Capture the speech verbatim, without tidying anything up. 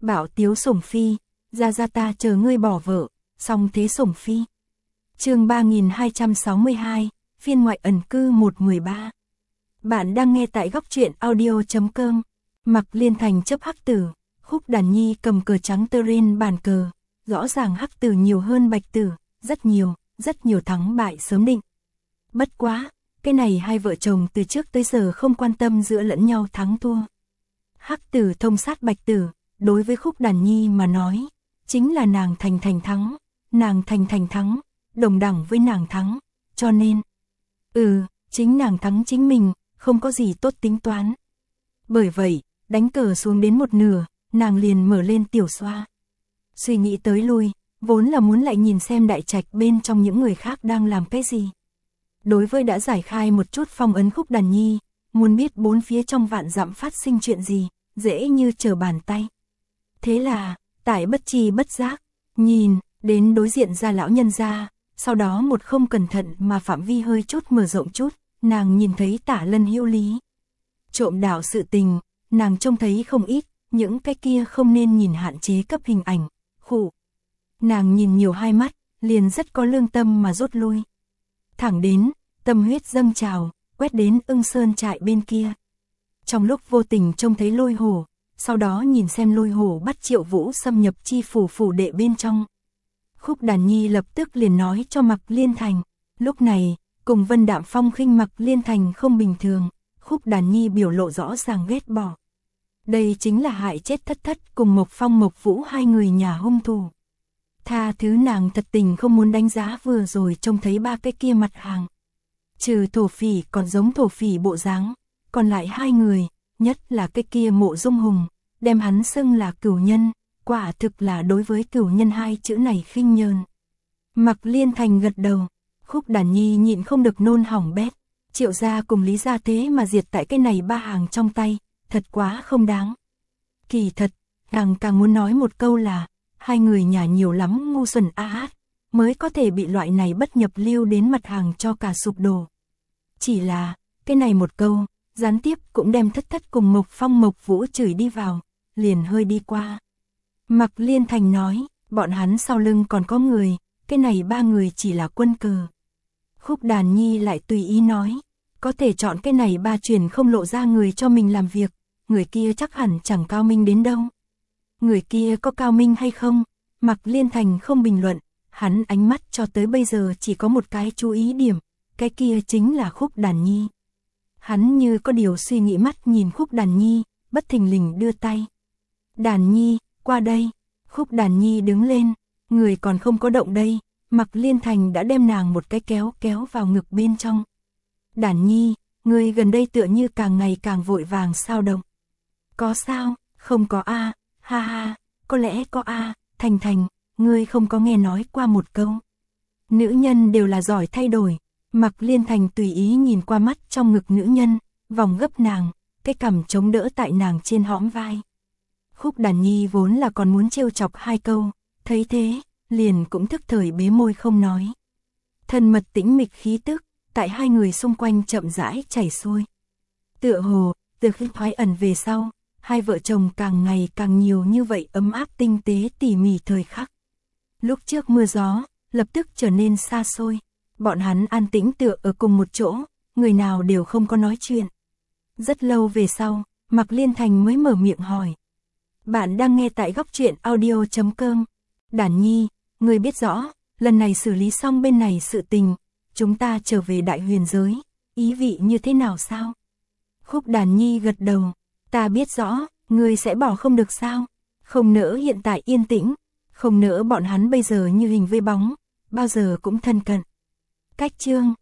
Bảo tiếu sủng phi, ra ra ta chờ ngươi bỏ vợ, song thế sủng phi. Chương ba nghìn hai trăm sáu mươi hai, phiên ngoại ẩn cư một mười ba. Bạn đang nghe tại góc truyện audio chấm com. Mặc Liên Thành chấp hắc tử, Khúc Đàn Nhi cầm cờ trắng tơ trên bàn cờ, rõ ràng hắc tử nhiều hơn bạch tử, rất nhiều, rất nhiều thắng bại sớm định. Bất quá, cái này hai vợ chồng từ trước tới giờ không quan tâm giữa lẫn nhau thắng thua. Hắc tử thông sát bạch tử, đối với Khúc Đàn Nhi mà nói, chính là nàng thành thành thắng, nàng thành thành thắng, đồng đẳng với nàng thắng, cho nên, ừ, chính nàng thắng chính mình, không có gì tốt tính toán. Bởi vậy, đánh cờ xuống đến một nửa, nàng liền mở lên tiểu xoa. Suy nghĩ tới lui, vốn là muốn lại nhìn xem đại trạch bên trong những người khác đang làm cái gì. Đối với đã giải khai một chút phong ấn Khúc Đàn Nhi, muốn biết bốn phía trong vạn dặm phát sinh chuyện gì, dễ như trở bàn tay. Thế là, tại bất chi bất giác, nhìn, đến đối diện ra lão nhân gia, sau đó một không cẩn thận mà phạm vi hơi chút mở rộng chút, nàng nhìn thấy Tả Lân Hữu Lý. Trộm đạo sự tình, nàng trông thấy không ít, những cái kia không nên nhìn hạn chế cấp hình ảnh, khụ. Nàng nhìn nhiều hai mắt, liền rất có lương tâm mà rút lui. Thẳng đến, tâm huyết dâng trào, quét đến Ưng Sơn trại bên kia. Trong lúc vô tình trông thấy Lôi Hổ, sau đó nhìn xem Lôi Hổ bắt Triệu Vũ xâm nhập chi phủ phủ đệ bên trong. Khúc Đàn Nhi lập tức liền nói cho Mặc Liên Thành, lúc này, cùng Vân Đạm Phong khinh Mặc Liên Thành không bình thường, Khúc Đàn Nhi biểu lộ rõ ràng ghét bỏ. Đây chính là hại chết Thất Thất cùng Mộc Phong Mộc Vũ hai người nhà hung thủ. Tha thứ nàng thật tình không muốn đánh giá vừa rồi trông thấy ba cái kia mặt hàng. Trừ thổ phỉ còn giống thổ phỉ bộ dáng, còn lại hai người, nhất là cái kia Mộ Dung Hùng, đem hắn xưng là cửu nhân, quả thực là đối với cửu nhân hai chữ này khinh nhờn. Mặc Liên Thành gật đầu, Khúc Đàn Nhi nhịn không được nôn hỏng bét, Triệu gia cùng Lý gia thế mà diệt tại cái này ba hàng trong tay, thật quá không đáng. Kỳ thật, nàng càng muốn nói một câu là, hai người nhà nhiều lắm ngu xuẩn a át, mới có thể bị loại này bất nhập lưu đến mặt hàng cho cả sụp đổ. Chỉ là, cái này một câu, gián tiếp cũng đem Thất Thất cùng Mộc Phong Mộc Vũ chửi đi vào, liền hơi đi qua. Mặc Liên Thành nói, bọn hắn sau lưng còn có người, cái này ba người chỉ là quân cờ. Khúc Đàn Nhi lại tùy ý nói, có thể chọn cái này ba truyền không lộ ra người cho mình làm việc, người kia chắc hẳn chẳng cao minh đến đâu. Người kia có cao minh hay không? Mặc Liên Thành không bình luận, hắn ánh mắt cho tới bây giờ chỉ có một cái chú ý điểm, cái kia chính là Khúc Đàn Nhi. Hắn như có điều suy nghĩ mắt nhìn Khúc Đàn Nhi, bất thình lình đưa tay. Đàn Nhi, qua đây. Khúc Đàn Nhi đứng lên, người còn không có động đây, Mặc Liên Thành đã đem nàng một cái kéo kéo vào ngực bên trong. Đàn Nhi, người gần đây tựa như càng ngày càng vội vàng sao động. Có sao, không có a, ha ha, có lẽ có a, Thành Thành, ngươi không có nghe nói qua một câu. Nữ nhân đều là giỏi thay đổi. Mặc Liên Thành tùy ý nhìn qua mắt trong ngực nữ nhân, vòng gấp nàng, cái cằm chống đỡ tại nàng trên hõm vai. Khúc Đàn Nhi vốn là còn muốn trêu chọc hai câu, thấy thế, liền cũng thức thời bế môi không nói. Thân mật tĩnh mịch khí tức, tại hai người xung quanh chậm rãi chảy xuôi. Tựa hồ, từ khi thoái ẩn về sau, hai vợ chồng càng ngày càng nhiều như vậy ấm áp tinh tế tỉ mỉ thời khắc. Lúc trước mưa gió, lập tức trở nên xa xôi. Bọn hắn an tĩnh tựa ở cùng một chỗ, người nào đều không có nói chuyện. Rất lâu về sau, Mặc Liên Thành mới mở miệng hỏi. Bạn đang nghe tại góc truyện audio chấm com. Đàn Nhi, người biết rõ, lần này xử lý xong bên này sự tình, chúng ta trở về Đại Huyền giới, ý vị như thế nào sao? Khúc Đàn Nhi gật đầu, ta biết rõ, người sẽ bỏ không được sao? Không nỡ hiện tại yên tĩnh, không nỡ bọn hắn bây giờ như hình với bóng, bao giờ cũng thân cận. Cách chương